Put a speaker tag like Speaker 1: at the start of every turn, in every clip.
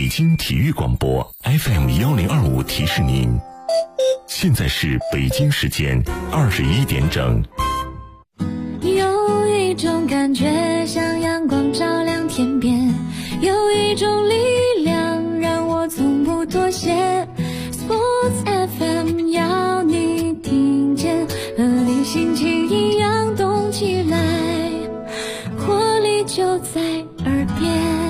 Speaker 1: 北京体育广播 FM1025提示您，现在是北京时间21点整。
Speaker 2: 有一种感觉像阳光照亮天边，有一种力量让我从不妥协。 Sports FM 要你听见，和你心情一样动起来，活力就在耳边。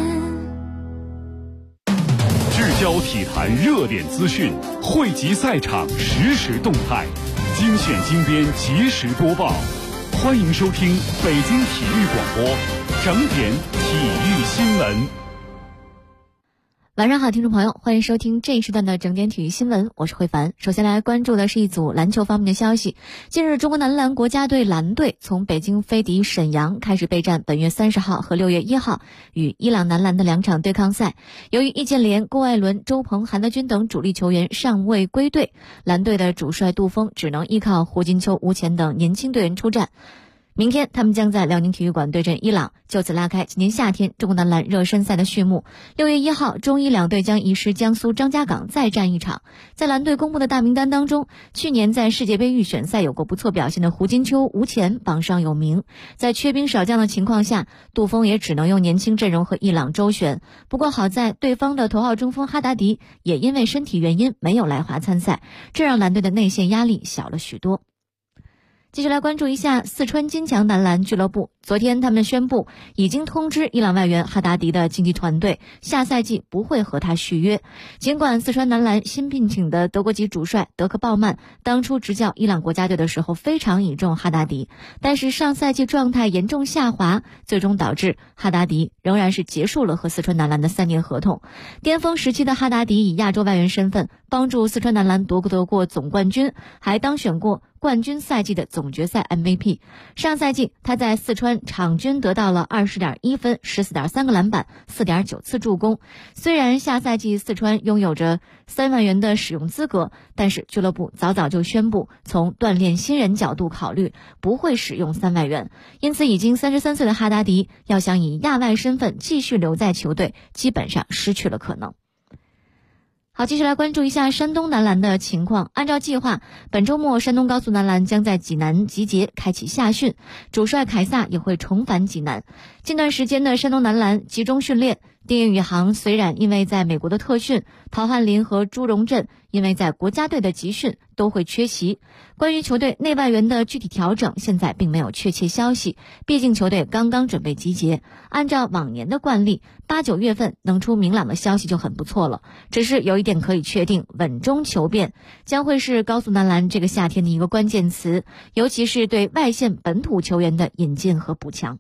Speaker 3: 聚焦体坛热点资讯，汇集赛场实时动态，精选精编及时播报。欢迎收听北京体育广播整点体育新闻。
Speaker 4: 晚上好，听众朋友，欢迎收听这一时段的整点体育新闻，我是慧凡。首先来关注的是一组篮球方面的消息。近日，中国男篮国家队篮队从北京飞抵沈阳，开始备战本月30号和6月1号与伊朗男篮的2场对抗赛。由于易建联、郭艾伦、周鹏、韩德君等主力球员尚未归队，蓝队的主帅杜锋只能依靠胡金秋、吴前等年轻队员出战。明天他们将在辽宁体育馆对阵伊朗，就此拉开今年夏天中国男篮热身赛的序幕。6月1号，中伊两队将移师江苏张家港再战一场。在蓝队公布的大名单当中，去年在世界杯预选赛有过不错表现的胡金秋、吴前榜上有名。在缺兵少将的情况下，杜锋也只能用年轻阵容和伊朗周旋。不过好在对方的头号中锋哈达迪也因为身体原因没有来华参赛，这让蓝队的内线压力小了许多。继续来关注一下四川金强男篮俱乐部。昨天他们宣布已经通知伊朗外援哈达迪的经纪团队，下赛季不会和他续约。尽管四川男篮新聘请的德国籍主帅德克鲍曼当初执教伊朗国家队的时候非常倚重哈达迪，但是上赛季状态严重下滑，最终导致哈达迪仍然是结束了和四川男篮的3年合同。巅峰时期的哈达迪以亚洲外援身份帮助四川男篮夺得过总冠军，还当选过冠军赛季的总决赛 MVP。 上赛季他在四川场均得到了 20.1 分、14.3个篮板、4.9次助攻。虽然下赛季四川拥有着3万元的使用资格，但是俱乐部早早就宣布从锻炼新人角度考虑，不会使用3万元。因此已经33岁的哈达迪要想以亚外身份继续留在球队，基本上失去了可能。好，继续来关注一下山东男篮的情况。按照计划，本周末山东高速男篮将在济南集结，开启夏训，主帅凯撒也会重返济南。近段时间的山东男篮集中训练，丁彦雨航、隋冉因为在美国的特训，陶汉林和朱荣振因为在国家队的集训都会缺席。关于球队内外援的具体调整，现在并没有确切消息，毕竟球队刚刚准备集结。按照往年的惯例，8、9月份能出明朗的消息就很不错了。只是有一点可以确定，稳中求变将会是高速男篮这个夏天的一个关键词，尤其是对外线本土球员的引进和补强。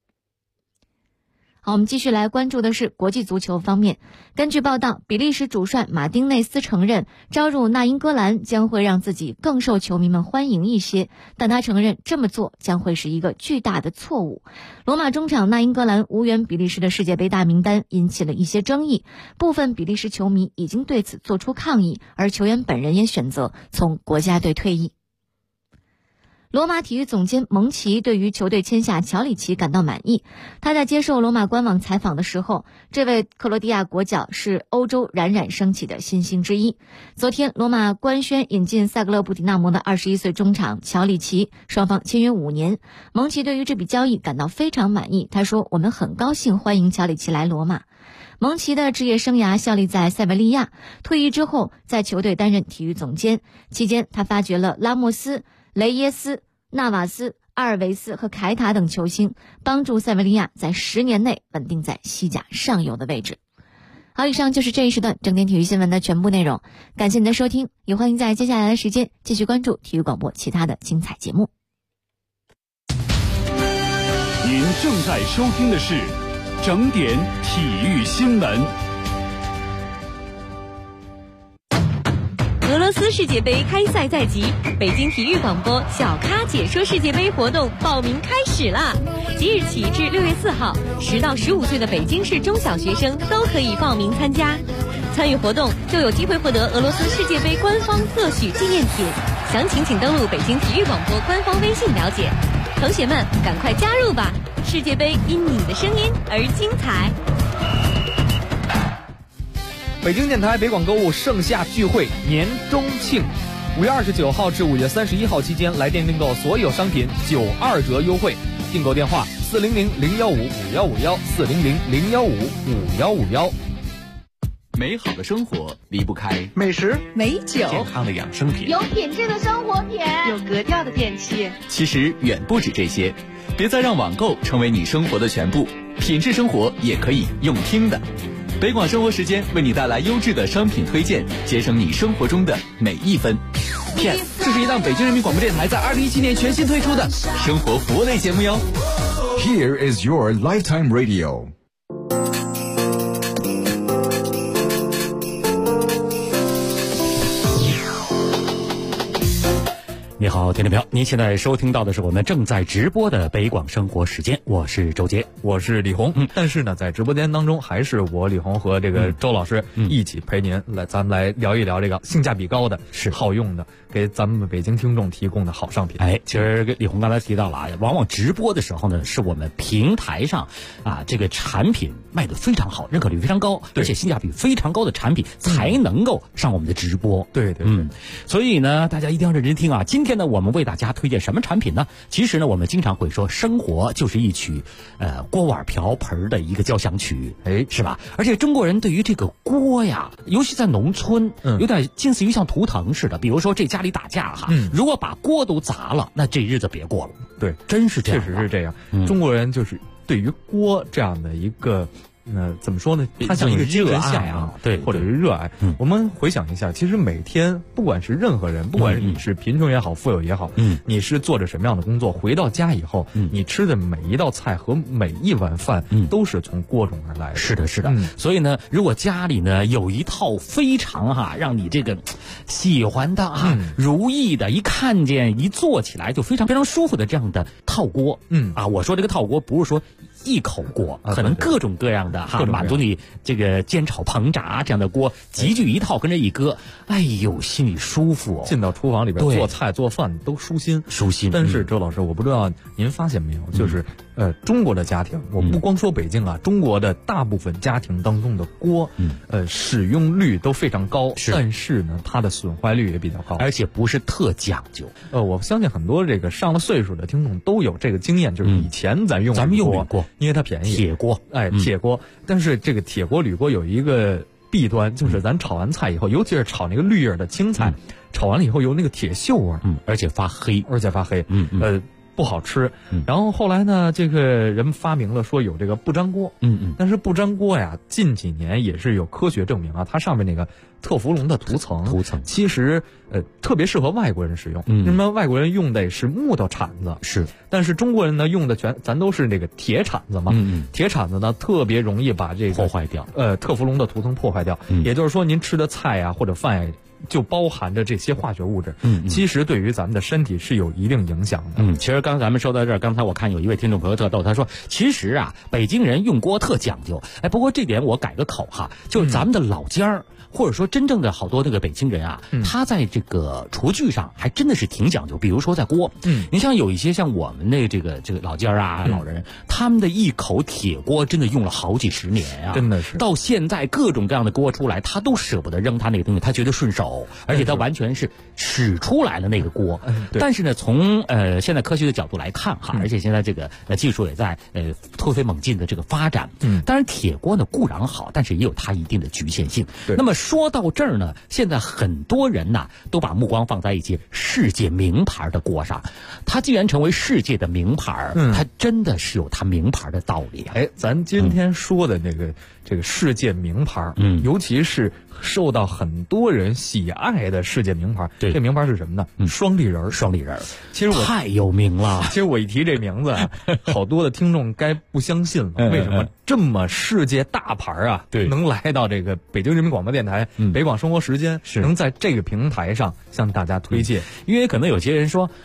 Speaker 4: 好，我们继续来关注的是国际足球方面。根据报道，比利时主帅马丁内斯承认招入那英格兰将会让自己更受球迷们欢迎一些，但他承认这么做将会是一个巨大的错误。罗马中场那英格兰无缘比利时的世界杯大名单引起了一些争议，部分比利时球迷已经对此做出抗议，而球员本人也选择从国家队退役。罗马体育总监蒙奇对于球队签下乔里奇感到满意。他在接受罗马官网采访的时候，这位克罗地亚国脚是欧洲冉冉升起的新星之一。昨天罗马官宣引进萨格勒布迪纳摩的21岁中场乔里奇，双方签约5年。蒙奇对于这笔交易感到非常满意，他说：“我们很高兴欢迎乔里奇来罗马。”蒙奇的职业生涯效力在塞维利亚，退役之后在球队担任体育总监，期间他发掘了拉莫斯、雷耶斯、纳瓦斯、阿尔维斯和凯塔等球星，帮助塞维利亚在10年内稳定在西甲上游的位置。好，以上就是这一时段整点体育新闻的全部内容，感谢您的收听，也欢迎在接下来的时间继续关注体育广播其他的精彩节目。
Speaker 3: 您正在收听的是整点体育新闻。
Speaker 5: 俄罗斯世界杯开赛在即，北京体育广播小咖解说世界杯活动报名开始啦！即日起至6月4号，10到15岁的北京市中小学生都可以报名参加。参与活动就有机会获得俄罗斯世界杯官方特许纪念品，详情请登录北京体育广播官方微信了解。同学们，赶快加入吧！世界杯因你的声音而精彩。
Speaker 6: 北京电台北广购物盛夏聚会年中庆，5月29号至5月31号期间，来电订购所有商品92折优惠。订购电话400-015-5151，400-015-5151。
Speaker 7: 美好的生活离不开
Speaker 6: 美食、
Speaker 5: 美酒、
Speaker 7: 健康的养生品、
Speaker 8: 有品质的生活品、
Speaker 5: 有格调的电器。
Speaker 7: 其实远不止这些，别再让网购成为你生活的全部，品质生活也可以用听的。北广生活时间为你带来优质的商品推荐，节省你生活中的每一分。Yes， 这是一档北京人民广播电台在2017年全新推出的生活服务类节目哟。
Speaker 9: Here is your lifetime radio。
Speaker 10: 你好，听众朋友，您现在收听到的是我们正在直播的北广生活时间，我是周杰，
Speaker 6: 我是李红。但是呢，在直播间当中，还是我李红和这个周老师一起陪您来，咱们来聊一聊这个性价比高的、是好用的，给咱们北京听众提供的好商品。
Speaker 10: 哎，其实李红刚才提到了啊，往往直播的时候呢，是我们平台上啊这个产品卖得非常好，认可率非常高，而且性价比非常高的产品才能够上我们的直播。
Speaker 6: 对，
Speaker 10: 所以呢，大家一定要认真听啊。今天呢，我们为大家推荐什么产品呢？其实呢，我们经常会说，生活就是一曲锅碗瓢盆的一个交响曲，是吧？而且中国人对于这个锅呀，尤其在农村，有点近似于像图腾似的。比如说这家里打架哈，如果把锅都砸了，那这日子别过了。
Speaker 6: 对，
Speaker 10: 真是这样，
Speaker 6: 确实是这样。中国人就是对于锅这样的一个。怎么说呢？它像一个精神向往，
Speaker 10: 对，
Speaker 6: 或者是热爱。我们回想一下，其实每天不管是任何人，不管是你是贫穷也好，富有也好，你是做着什么样的工作，回到家以后，你吃的每一道菜和每一碗饭，都是从锅中而来的。
Speaker 10: 是的，是的。所以呢，如果家里呢有一套非常让你这个喜欢的如意的，一看见一做起来就非常非常舒服的这样的套锅，我说这个套锅不是说一口锅，可能各种各样的满足你这个煎炒烹炸这样的锅集聚一套，跟着一搁，哎呦，心里舒服
Speaker 6: 进到厨房里边做菜做饭都舒心。但是周老师，我不知道您发现没有，就是中国的家庭，我不光说北京啊，中国的大部分家庭当中的锅，使用率都非常高，但是呢，它的损坏率也比较高，
Speaker 10: 而且不是特讲究。
Speaker 6: 我相信很多这个上了岁数的听众都有这个经验，就是以前咱们用铝锅，因为它便宜，
Speaker 10: 铁锅，
Speaker 6: 铁锅。但是这个铁锅、铝锅有一个弊端，就是咱炒完菜以后，尤其是炒那个绿叶的青菜，炒完了以后有那个铁锈味，
Speaker 10: 而且发黑，
Speaker 6: 不好吃。然后后来呢，这个人们发明了说有这个不粘锅，但是不粘锅呀，近几年也是有科学证明啊，它上面那个特氟龙的涂层其实特别适合外国人使用。那么外国人用的是木头铲子，但是中国人呢用的咱都是那个铁铲子嘛，铁铲子呢特别容易把这个
Speaker 10: 破坏掉，
Speaker 6: 特氟龙的涂层破坏掉。也就是说，您吃的菜呀或者饭呀，就包含着这些化学物质，其实对于咱们的身体是有一定影响的。
Speaker 10: 其实刚咱们说到这儿，刚才我看有一位听众朋友特逗，他说其实啊，北京人用锅特讲究。不过这点我改个口哈，就是咱们的老家儿，或者说真正的好多那个北京人啊，他在这个厨具上还真的是挺讲究。比如说在锅，你像有一些像我们的这个老家啊，老人，他们的一口铁锅真的用了好几十年啊，
Speaker 6: 真的是到
Speaker 10: 现在各种各样的锅出来，他都舍不得扔他那个东西，他觉得顺手，而且他完全是使出来的那个锅。但是呢，从现在科学的角度来看哈，而且现在这个技术也在突飞猛进的这个发展。当然铁锅呢固然好，但是也有它一定的局限性。那么说到这儿呢，现在很多人呢都把目光放在一些世界名牌的锅上。它既然成为世界的名牌，它真的是有它名牌的道理啊。
Speaker 6: 咱今天说的这个世界名牌，尤其是受到很多人喜爱的世界名牌，这名牌是什么呢？双立人。其实
Speaker 10: 太有名了。
Speaker 6: 其实我一提这名字，好多的听众该不相信了。为什么这么世界大牌啊，能来到这个北京人民广播电台北广生活时间，能在这个平台上向大家推荐？
Speaker 10: 因为可能有些人说啊，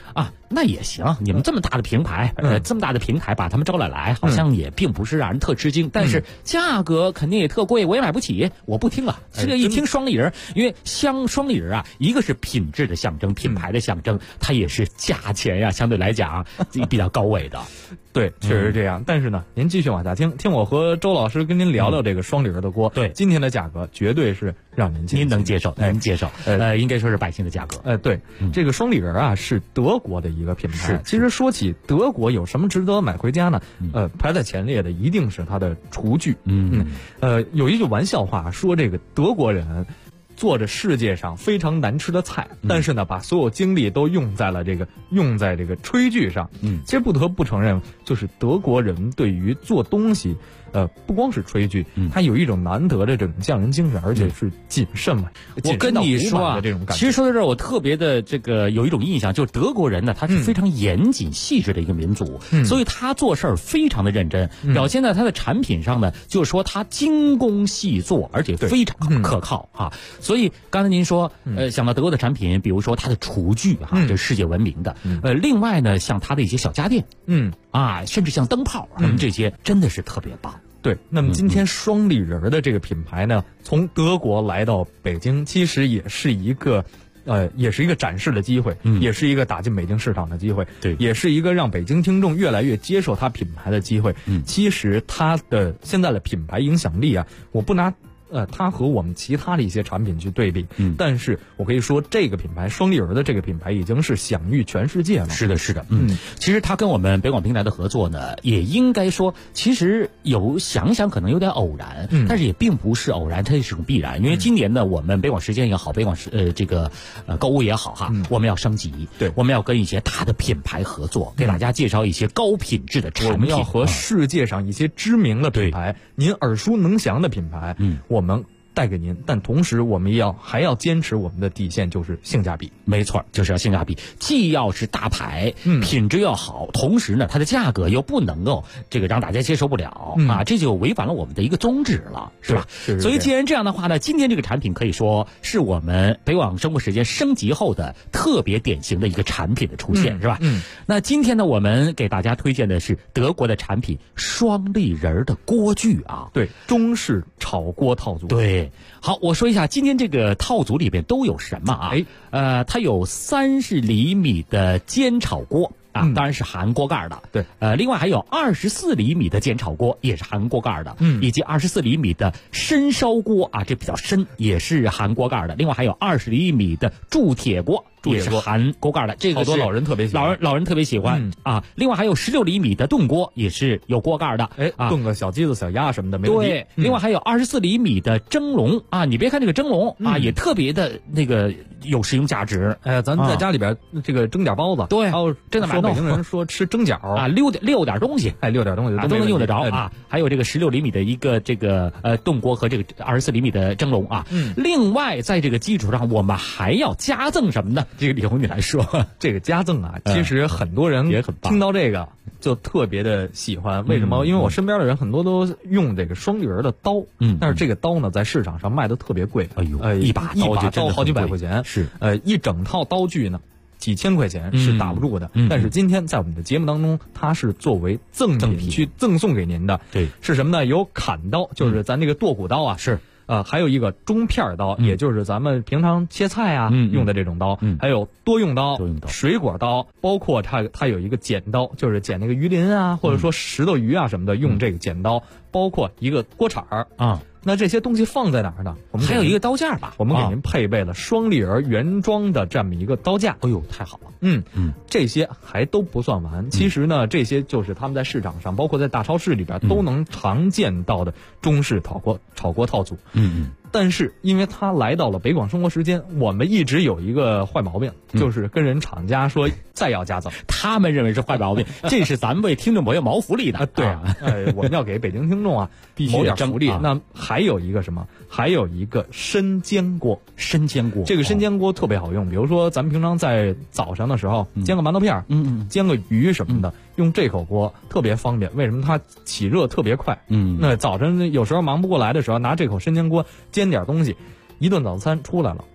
Speaker 10: 那也行，你们这么大的平台，这么大的平台把他们招来，好像也并不是让人特吃惊，但是价格肯定也特贵，我也买不起，我不听了。这个一听双立人，因为双立人啊，一个是品质的象征，品牌的象征，它也是价钱呀，相对来讲比较高位的。
Speaker 6: 对，确实是这样。但是呢，您继续往下听我和周老师跟您聊聊这个双立人的锅。
Speaker 10: 对，
Speaker 6: 今天的价格绝对是让您
Speaker 10: 能接受，能接受。应该说是百姓的价格。
Speaker 6: 对，这个双立人啊是德国的一个品牌。其实说起德国有什么值得买回家呢？排在前列的一定是它的厨具。有一句玩笑话说，这个德国人做着世界上非常难吃的菜，但是呢，把所有精力都用在这个炊具上。其实不得不承认，就是德国人对于做东西，不光是炊具，他有一种难得的这种匠人精神，而且是谨慎嘛。
Speaker 10: 我跟你说啊，
Speaker 6: 这种感觉，
Speaker 10: 其实说到这儿，我特别的有一种印象，就是德国人呢，他是非常严谨细致的一个民族，所以他做事儿非常的认真，表现在他的产品上呢，就是说他精工细作，而且非常可靠啊。所以刚才您说，想到德国的产品，比如说它的厨具这是世界闻名的。另外呢，像它的一些小家电，甚至像灯泡这些，真的是特别棒。
Speaker 6: 对，那么今天双立人的这个品牌呢，从德国来到北京，其实也是一个展示的机会，也是一个打进北京市场的机会，
Speaker 10: 对，
Speaker 6: 也是一个让北京听众越来越接受它品牌的机会。其实它的现在的品牌影响力啊，我不拿它和我们其他的一些产品去对比，但是我可以说这个品牌双立人的这个品牌已经是享誉全世界了。
Speaker 10: 是的，其实它跟我们北广平台的合作呢，也应该说，其实想想可能有点偶然，但是也并不是偶然，它是种必然。因为今年呢，我们北广时间也好，北广购物也好我们要升级，对，我们要跟一些大的品牌合作，给大家介绍一些高品质的产品。
Speaker 6: 我们要和世界上一些知名的品牌，您耳熟能详的品牌，我们带给您，但同时我们还要坚持我们的底线，就是性价比。
Speaker 10: 没错，就是要性价比，既要是大牌，品质要好，同时呢，它的价格又不能够让大家接受不了这就违反了我们的一个宗旨了，是吧？所以既然这样的话呢，今天这个产品可以说是我们北广生活时间升级后的特别典型的一个产品的出现，是吧？那今天呢，我们给大家推荐的是德国的产品双立人的锅具啊，
Speaker 6: 对，中式炒锅套组。
Speaker 10: 对。好，我说一下今天这个套组里边都有什么啊？它有30厘米的煎炒锅当然是含锅盖的。
Speaker 6: 对，
Speaker 10: 另外还有24厘米的煎炒锅，也是含锅盖的。以及24厘米的深烧锅这比较深，也是含锅盖的。另外还有20厘米的铸铁锅。也是含锅盖的，这个
Speaker 6: 好多老人特别喜欢，
Speaker 10: 老人特别喜欢另外还有16厘米的炖锅，也是有锅盖的，
Speaker 6: 炖个小鸡子、小鸭什么的没问题。
Speaker 10: 对，另外还有24厘米的蒸笼你别看这个蒸笼也特别的有实用价值。
Speaker 6: 咱在家里边这个蒸点包子，
Speaker 10: 对，
Speaker 6: 真的说北京人说吃蒸饺
Speaker 10: 溜点东西，
Speaker 6: 溜点东西
Speaker 10: 都能用得着还有这个16厘米的一个炖锅和这个24厘米的蒸笼另外在这个基础上，我们还要加赠什么呢？这个李红你来说，
Speaker 6: 这个加赠其实很多人
Speaker 10: 也很棒，
Speaker 6: 听到这个就特别的喜欢。为什么？因为我身边的人很多都用这个双立人的刀，但是这个刀呢，在市场上卖的特别贵。一把刀好几百块钱，
Speaker 10: 是
Speaker 6: 一整套刀具呢，几千块钱是打不住的。但是今天在我们的节目当中，它是作为赠品去赠送给您的。
Speaker 10: 对，
Speaker 6: 是什么呢？有砍刀，就是咱这个剁骨刀
Speaker 10: 是。
Speaker 6: 还有一个中片刀，也就是咱们平常切菜用的这种刀，还有多用刀、水果刀，包括它有一个剪刀，就是剪那个鱼鳞或者说石头鱼什么的，用这个剪刀，包括一个锅铲那这些东西放在哪儿呢？我们
Speaker 10: 还有一个刀架吧，
Speaker 6: 我们给您配备了双立人原装的这么一个刀架。
Speaker 10: 哎呦，太好了！
Speaker 6: 这些还都不算完。其实呢，这些就是他们在市场上，包括在大超市里边都能常见到的中式炒锅套组。但是因为它来到了北广生活时间，我们一直有一个坏毛病，就是跟人厂家说再要加赠，
Speaker 10: 他们认为是坏毛病，这是咱们为听众朋友谋福利的。
Speaker 6: 对我们要给北京听众
Speaker 10: 必须
Speaker 6: 谋点福利。那还有一个什么？还有一个深煎锅。
Speaker 10: 深煎锅，
Speaker 6: 这个深煎锅特别好用。比如说咱们平常在早上的时候煎个馒头片煎个鱼什么的，用这口锅特别方便。为什么？它起热特别快。那早晨有时候忙不过来的时候，拿这口深煎锅煎点东西，一顿早餐出来了，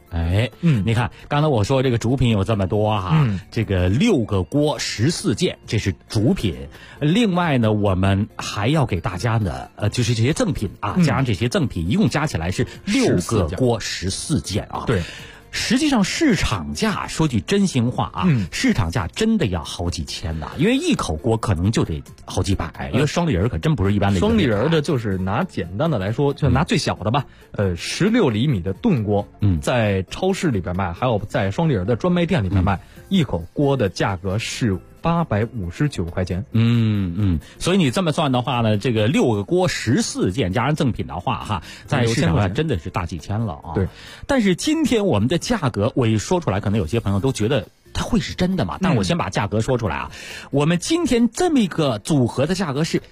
Speaker 10: 你看刚才我说这个主品有这么多哈，这个6个锅14件，这是主品。另外呢，我们还要给大家呢，就是这些赠品啊，加上这些赠品，一共加起来是6个锅14件啊。
Speaker 6: 对。
Speaker 10: 实际上市场价说句真心话啊，市场价真的要好几千的，因为一口锅可能就得好几百，因为双立人可真不是一般的。
Speaker 6: 双立人的就是拿简单的来说，就拿最小的吧，16厘米的炖锅，在超市里边卖，还有在双立人的专卖店里边卖，一口锅的价格是859块钱。
Speaker 10: 所以你这么算的话呢，这个6个锅14件加上赠品的话哈，在市场上真的是大几千了啊。
Speaker 6: 对，
Speaker 10: 但是今天我们的价格，我一说出来，可能有些朋友都觉得它会是真的嘛？但我先把价格说出来啊。我们今天这么一个组合的价格是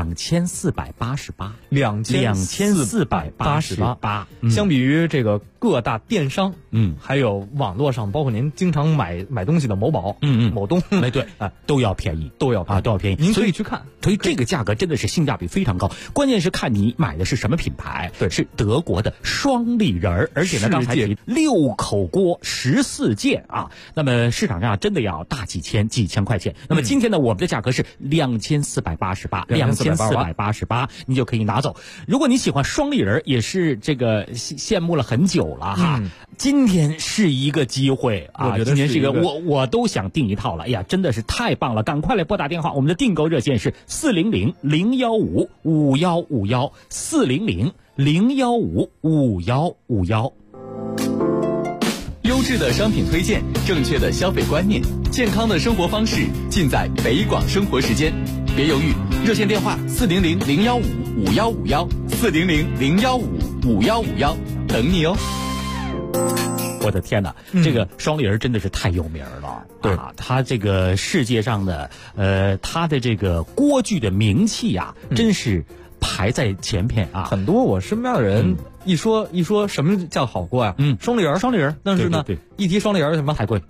Speaker 10: 2488，2488。
Speaker 6: 相比于这个各大电商，还有网络上，包括您经常买东西的某宝，某东，
Speaker 10: 对啊，都要便宜，
Speaker 6: 都要便宜。您可以去看，
Speaker 10: 所以这个价格真的是性价比非常高。关键是看你买的是什么品牌，
Speaker 6: 对，
Speaker 10: 是德国的双立人，而且呢，刚才提6口锅14件啊，那么市场上真的要大几千块钱。那么今天呢，我们的价格是2488，你就可以拿走。如果你喜欢双立人，也是这个羡慕了很久了哈。今天是一个机会啊！今天是一个我都想订一套了。哎呀，真的是太棒了！赶快来拨打电话，我们的订购热线是400-015-5151，400-015-5151。
Speaker 7: 优质的商品推荐，正确的消费观念，健康的生活方式，尽在北广生活时间。别犹豫，热线电话400-015-5151，400-015-5151，等你哦。
Speaker 10: 我的天哪，这个双立人真的是太有名了。
Speaker 6: 对
Speaker 10: 啊，他这个世界上的他的这个锅具的名气啊，真是排在前边啊。
Speaker 6: 很多我身边的人一说什么叫好锅啊，双立人，但是呢，
Speaker 10: 对，
Speaker 6: 一提双立人什么
Speaker 10: 太贵。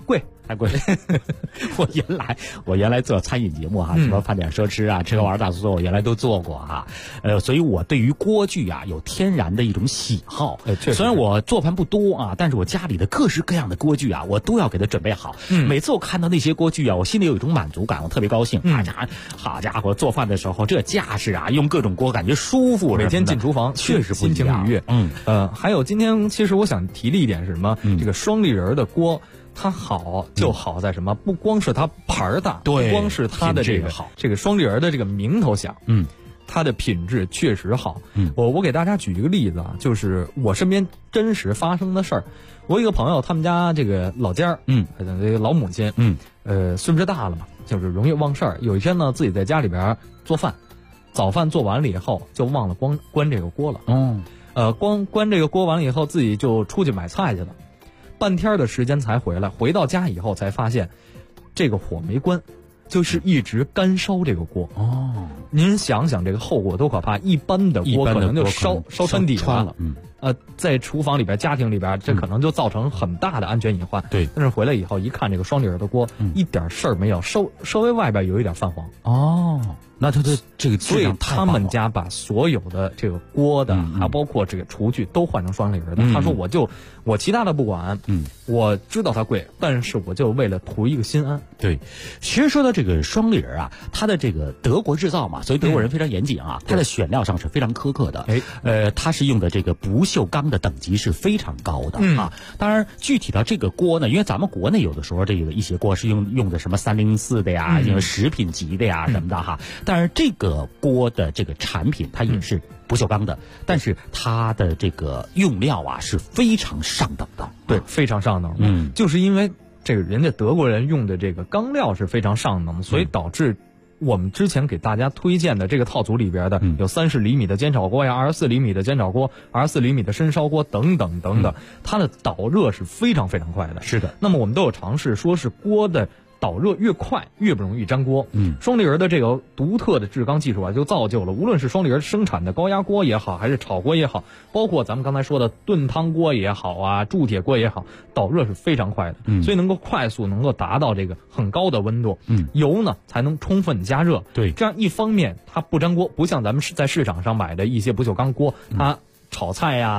Speaker 10: 我原来做餐饮节目哈，什么饭点奢侈啊，吃喝玩大促，我原来都做过哈。所以我对于锅具啊有天然的一种喜好。虽然我做饭不多啊，但是我家里的各式各样的锅具啊，我都要给它准备好。每次我看到那些锅具啊，我心里有一种满足感，我特别高兴。好家伙，做饭的时候这架势啊，用各种锅感觉舒服。
Speaker 6: 每天进厨房
Speaker 10: 确实不一样，
Speaker 6: 心情愉悦。还有今天其实我想提的一点是什么？这个双立人的锅。它好就好在什么？不光是它牌儿大，
Speaker 10: 对，
Speaker 6: 不光是它的这个双立人的这个名头响，它的品质确实好。我给大家举一个例子啊，就是我身边真实发生的事儿。我一个朋友，他们家这个老家这个老母亲，岁数大了嘛，就是容易忘事儿。有一天呢，自己在家里边做饭，早饭做完了以后，就忘了关这个锅了。关这个锅完了以后，自己就出去买菜去了。半天的时间才回来，回到家以后才发现，这个火没关，就是一直干烧这个锅。您想想这个后果多可怕！一般的锅可能就烧穿底了。在厨房里边、家庭里边，这可能就造成很大的安全隐患。
Speaker 10: 对，
Speaker 6: 但是回来以后一看，这个双立人的锅一点事儿没有，稍微外边有一点泛黄。
Speaker 10: 那它的这个
Speaker 6: 所以他们家把所有的这个锅的，还包括这个厨具都换成双立人的。他说我其他的不管，我知道它贵，但是我就为了图一个心安。
Speaker 10: 对，其实说到这个双立人啊，它的这个德国制造嘛，所以德国人非常严谨啊，它的选料上是非常苛刻的。它是用的这个不锈钢的等级是非常高的啊。当然，具体到这个锅呢，因为咱们国内有的时候这个一些锅是用的什么304的呀，用食品级的呀什么的哈。但是这个锅的这个产品它也是不锈钢的，但是它的这个用料啊是非常上等的。
Speaker 6: 对，非常上等。就是因为这个人家德国人用的这个钢料是非常上等，所以导致我们之前给大家推荐的这个套组里边的有30厘米的煎炒锅呀，24厘米的煎炒锅，24厘米的深烧锅等等等等，它的导热是非常非常快的。
Speaker 10: 是的。
Speaker 6: 那么我们都有尝试，说是锅的导热越快越不容易粘锅。双立人的这个独特的制钢技术啊，就造就了无论是双立人生产的高压锅也好，还是炒锅也好，包括咱们刚才说的炖汤锅也好啊，铸铁锅也好，导热是非常快的。所以能够快速能够达到这个很高的温度。油呢才能充分加热。
Speaker 10: 对，
Speaker 6: 这样一方面它不粘锅，不像咱们在市场上买的一些不锈钢锅，它炒菜呀、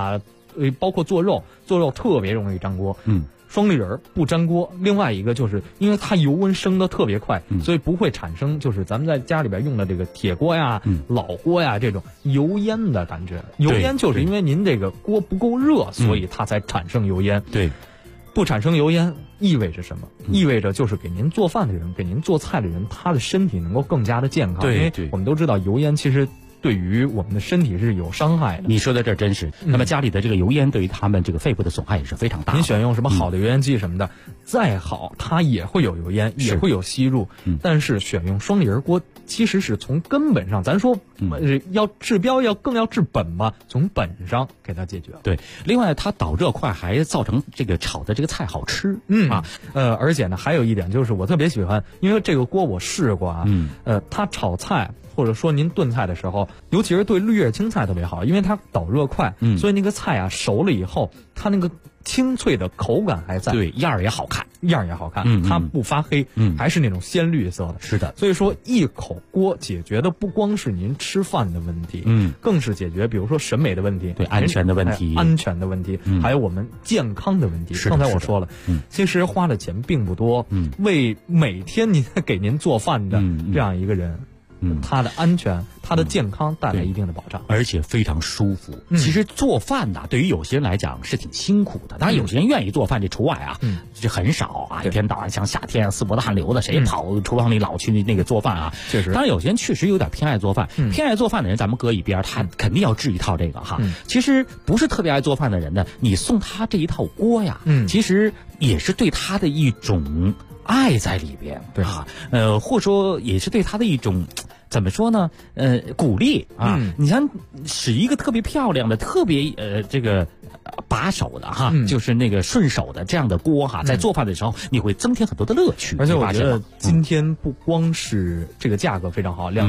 Speaker 6: 包括做肉特别容易粘锅。双立人不粘锅，另外一个就是因为它油温升得特别快，所以不会产生就是咱们在家里边用的这个铁锅呀、老锅呀这种油烟的感觉。油烟就是因为您这个锅不够热，所以它才产生油烟。
Speaker 10: 对，
Speaker 6: 不产生油烟意味着什么？意味着就是给您做饭的人、给您做菜的人，他的身体能够更加的健康。因为我们都知道油烟其实对于我们的身体是有伤害的。
Speaker 10: 你说的这真是。那么家里的这个油烟对于他们这个肺部的损害也是非常大的。
Speaker 6: 您选用什么好的油烟机什么的，再好它也会有油烟，也会有吸入。但是选用双立人锅，其实是从根本上，咱说要治标更要治本嘛，从本上给它解决。
Speaker 10: 对，另外它导热快，还造成这个炒的这个菜好吃。
Speaker 6: 而且呢，还有一点就是我特别喜欢，因为这个锅我试过啊，它炒菜或者说您炖菜的时候，尤其是对绿叶青菜特别好，因为它导热快，所以那个菜啊熟了以后，它那个清脆的口感还在，
Speaker 10: 对，样儿也好看，
Speaker 6: 它不发黑，还是那种鲜绿色的。
Speaker 10: 是的，
Speaker 6: 所以说一口锅解决的不光是您吃饭的问题，更是解决比如说审美的问题，
Speaker 10: 对，安全的问题，
Speaker 6: 还有我们健康的问题。刚才我说了，其实花的钱并不多，为每天您给您做饭的这样一个人。它的安全、它的健康带来一定的保障，
Speaker 10: 而且非常舒服。其实做饭呢，对于有些人来讲是挺辛苦的，当然有些人愿意做饭，这除外啊，这很少啊。一天到晚像夏天四脖子汗流的，谁跑厨房里老去那个做饭啊？
Speaker 6: 确实。
Speaker 10: 当然有些人确实有点偏爱做饭，偏爱做饭的人咱们搁一边，他肯定要治一套这个哈。其实不是特别爱做饭的人呢，你送他这一套锅呀，其实也是对他的一种爱在里边，
Speaker 6: 对
Speaker 10: 啊，或者说也是对他的一种怎么说呢？鼓励啊，你像使一个特别漂亮的、特别这个把手的哈，就是那个顺手的这样的锅哈，在做饭的时候你会增添很多的乐趣。
Speaker 6: 而且我觉得今天不光是这个价格非常好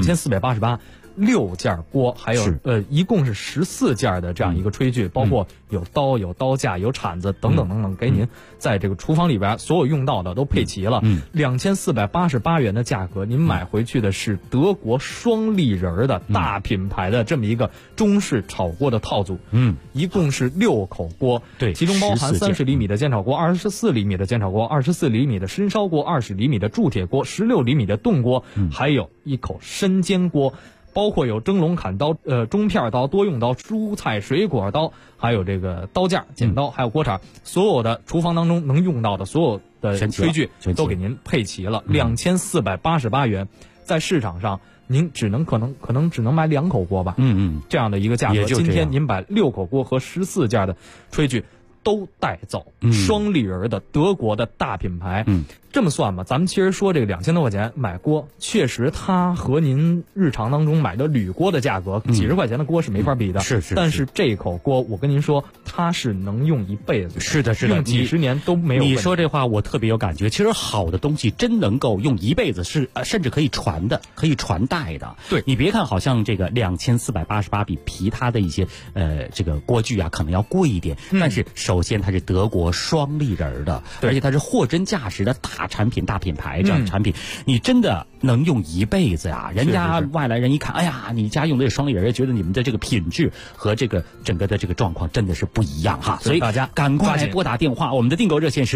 Speaker 6: ，2488。6件锅，还有一共是14件的这样一个炊具，包括有刀、有刀架、有铲子等等等等，给您在这个厨房里边所有用到的都配齐了。2488元的价格，您买回去的是德国双立人的大品牌的这么一个中式炒锅的套组。一共是6口锅，
Speaker 10: 对，
Speaker 6: 其中包含30厘米的煎炒锅、24厘米的煎炒锅、24厘米的深烧锅、20厘米的铸铁锅、16厘米的炖锅，还有一口深煎锅。包括有蒸笼、砍刀、中片刀、多用刀、蔬菜水果刀，还有这个刀架、剪刀，还有锅铲，所有的厨房当中能用到的所有的炊具都给您配齐了。2488元，在市场上您可能只能买2口锅吧。这样的一个价格，今天您把6口锅和14件的炊具都带走，双立人的德国的大品牌。这么算吧，咱们其实说这个2000多块钱买锅，确实它和您日常当中买的铝锅的价格，几十块钱的锅是没法比的。
Speaker 10: 是。
Speaker 6: 但是这口锅，我跟您说，它是能用一辈子。
Speaker 10: 是的，
Speaker 6: 用几十年都没有问题。
Speaker 10: 你说这话我特别有感觉。其实好的东西真能够用一辈子，是甚至可以传的，可以传代的。
Speaker 6: 对，
Speaker 10: 你别看好像这个2488比其他的一些这个锅具啊可能要贵一点，但是首先它是德国双立人的，而且它是货真价实的大产品、大品牌这样的产品，你真的能用一辈子呀！人家外来人一看，哎呀，你家用的这双立人，觉得你们的这个品质和这个整个的这个状况真的是不一样哈。所以大家赶快来拨打电话，我们的订购热线是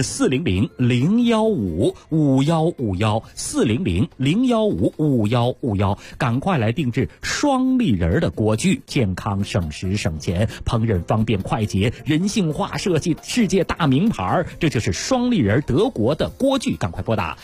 Speaker 10: 400-015-5151，400-015-5151，赶快来定制双立人的锅具，健康省时省钱，烹饪方便快捷，人性化设计，世界大名牌，这就是双立人德国的锅具，赶快拨打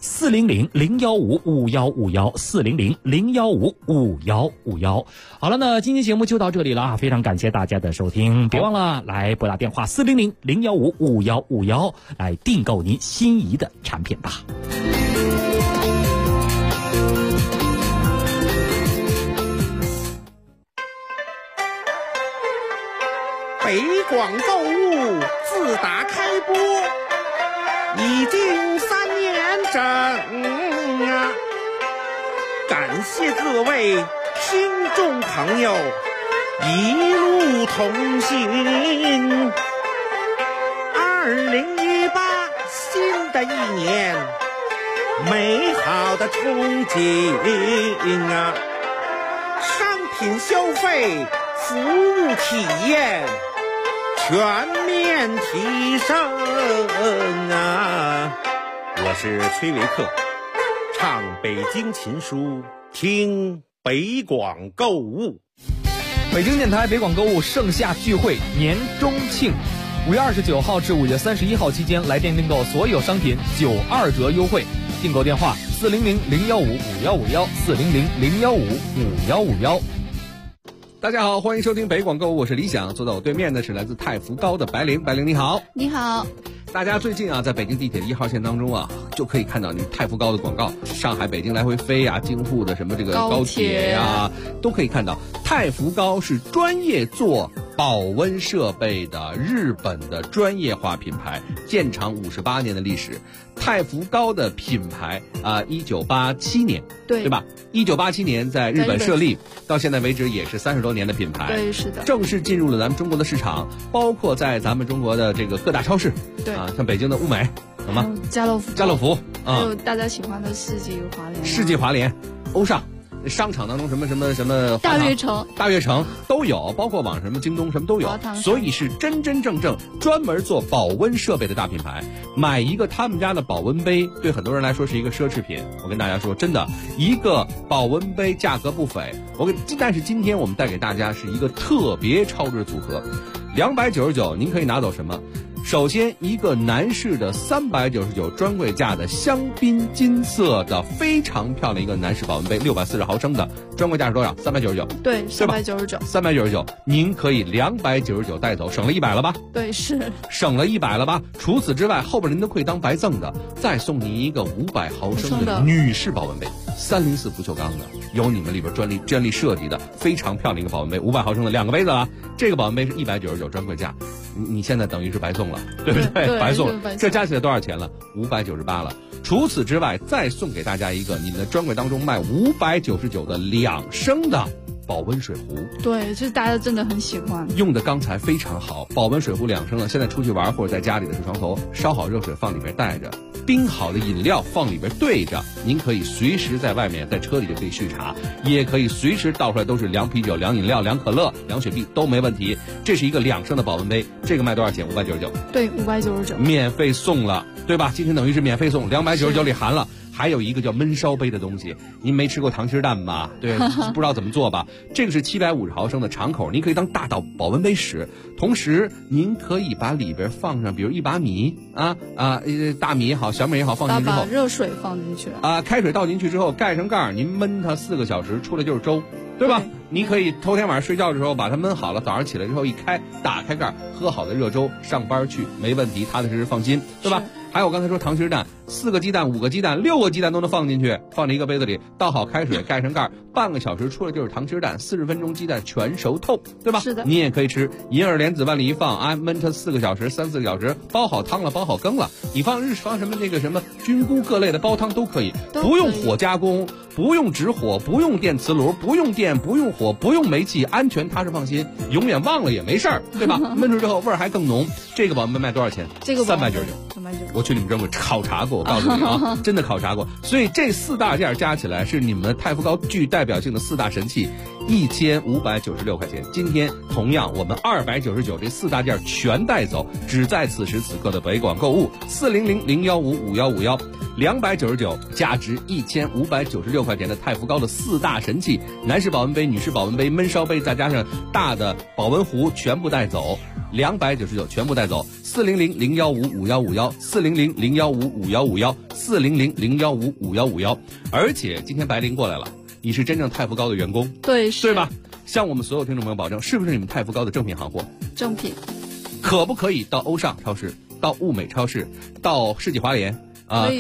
Speaker 10: 400-015-5151，400-015-5151。好了，那今天节目就到这里了啊，非常感谢大家的收听，别忘了来拨打电话400-015-5151来订购您心仪的产品吧。
Speaker 8: 北广购物自打开播已经3年整啊！感谢各位听众朋友一路同行。2018新的一年，美好的憧憬啊！商品消费、服务体验全面提升啊！我是崔维克，唱北京琴书，听北广购物。
Speaker 6: 北京电台北广购物盛夏聚会年中庆，5月29号至5月31号期间，来电订购所有商品92折优惠。订购电话400-015-5151，400-015-5151。大家好，欢迎收听北广购物，我是李想，坐在我对面的是来自太福高的白灵。白灵你好。
Speaker 11: 你好。
Speaker 6: 大家最近啊，在北京地铁1号线当中啊，就可以看到你太福高的广告，上海、北京来回飞啊，京沪的什么这个高铁呀，都可以看到。太福高是专业做保温设备的日本的专业化品牌，建厂58年的历史。太福高的品牌啊，1987年，对吧？1987年在日本设立，到现在为止也是30多年的品牌。
Speaker 11: 对，是的。正
Speaker 6: 式进入了咱们中国的市场，包括在咱们中国的这个各大超市，对啊，像北京的物美，懂吗？
Speaker 11: 家乐福
Speaker 6: 啊，
Speaker 11: 还有大家喜欢的世纪华联、
Speaker 6: 欧尚。商场当中什么
Speaker 11: 大悦城
Speaker 6: 都有，包括网什么京东什么都有，所以是真正专门做保温设备的大品牌。买一个他们家的保温杯，对很多人来说是一个奢侈品。我跟大家说，真的，一个保温杯价格不菲。但是今天我们带给大家是一个特别超值组合，299，您可以拿走什么？首先，一个男士的399专柜价的香槟金色的非常漂亮一个男士保温杯，640毫升的，专柜价是多少？399。
Speaker 11: 对，399。
Speaker 6: 您可以299带走，省了100了吧？
Speaker 11: 对，是
Speaker 6: 省了100了吧？除此之外，后边您都可以当白赠的，再送您一个500毫升的女士保温杯，304不锈钢的，有你们里边专利设计的非常漂亮一个保温杯，500毫升的2个杯子啊。这个保温杯是199专柜价，你现在等于是白送了。对不对？白送了，这加起来多少钱了？598了。除此之外，再送给大家一个你们的专柜当中卖599的2升的保温水壶。
Speaker 11: 对，这大家真的很喜欢，
Speaker 6: 用的钢材非常好，保温水壶2升了。现在出去玩或者在家里的是床头，烧好热水放里边带着，冰好的饮料放里边兑着，您可以随时在外面在车里就可以续茶，也可以随时倒出来都是凉啤酒、凉饮料、凉可乐、凉雪碧都没问题。这是一个2升的保温杯，这个卖多少钱？599。
Speaker 11: 对，599，
Speaker 6: 免费送了，对吧？今天等于是免费送，299里含了。还有一个叫焖烧杯的东西，您没吃过糖心蛋吧？对，不知道怎么做吧？这个是750毫升的长口，您可以当大保温杯使。同时，您可以把里边放上，比如一把米大米也好，小米也好，放进去之后，
Speaker 11: 把热水放进去
Speaker 6: 开水倒进去之后，盖上盖儿，您焖它4个小时，出来就是粥，对吧？你可以头天晚上睡觉的时候把它焖好了，早上起来之后打开盖儿，喝好的热粥，上班去没问题，踏踏实实放心，对吧？还有我刚才说糖心蛋，4个鸡蛋、5个鸡蛋、6个鸡蛋都能放进去，放在一个杯子里，倒好开水，盖上盖，半个小时出来就是糖心蛋，40分钟鸡蛋全熟透，对吧？
Speaker 11: 是的。
Speaker 6: 你也可以吃银耳莲子往里一放焖它4个小时、3-4个小时，煲好汤了，煲好羹了，你放什么什么菌菇各类的煲汤都可以，不用火加工，不用直火，不用电磁炉，不用电，不用火，不用煤气，安全踏实放心，永远忘了也没事儿，对吧？焖出之后味儿还更浓。这个保温杯卖多少钱？
Speaker 11: 这个
Speaker 6: 399。我去你们专柜考察过，我告诉你啊，真的考察过。所以这4大件加起来是你们太福高具代表性的4大神器，1596块钱。今天同样我们299这4大件全带走，只在此时此刻的北广购物，400-015-5151，299价值1596块钱的太福高的4大神器，男士保温杯、女士保温杯、焖烧杯，再加上大的保温壶，全部带走。299全部带走，400-015-5151，400-015-5151，400-015-5151。而且今天白灵过来了，你是真正太福高的员工，
Speaker 11: 对
Speaker 6: 吧？向我们所有听众朋友保证，是不是你们太福高的正品行货？
Speaker 11: 正品。
Speaker 6: 可不可以到欧尚超市、到物美超市、到世纪华联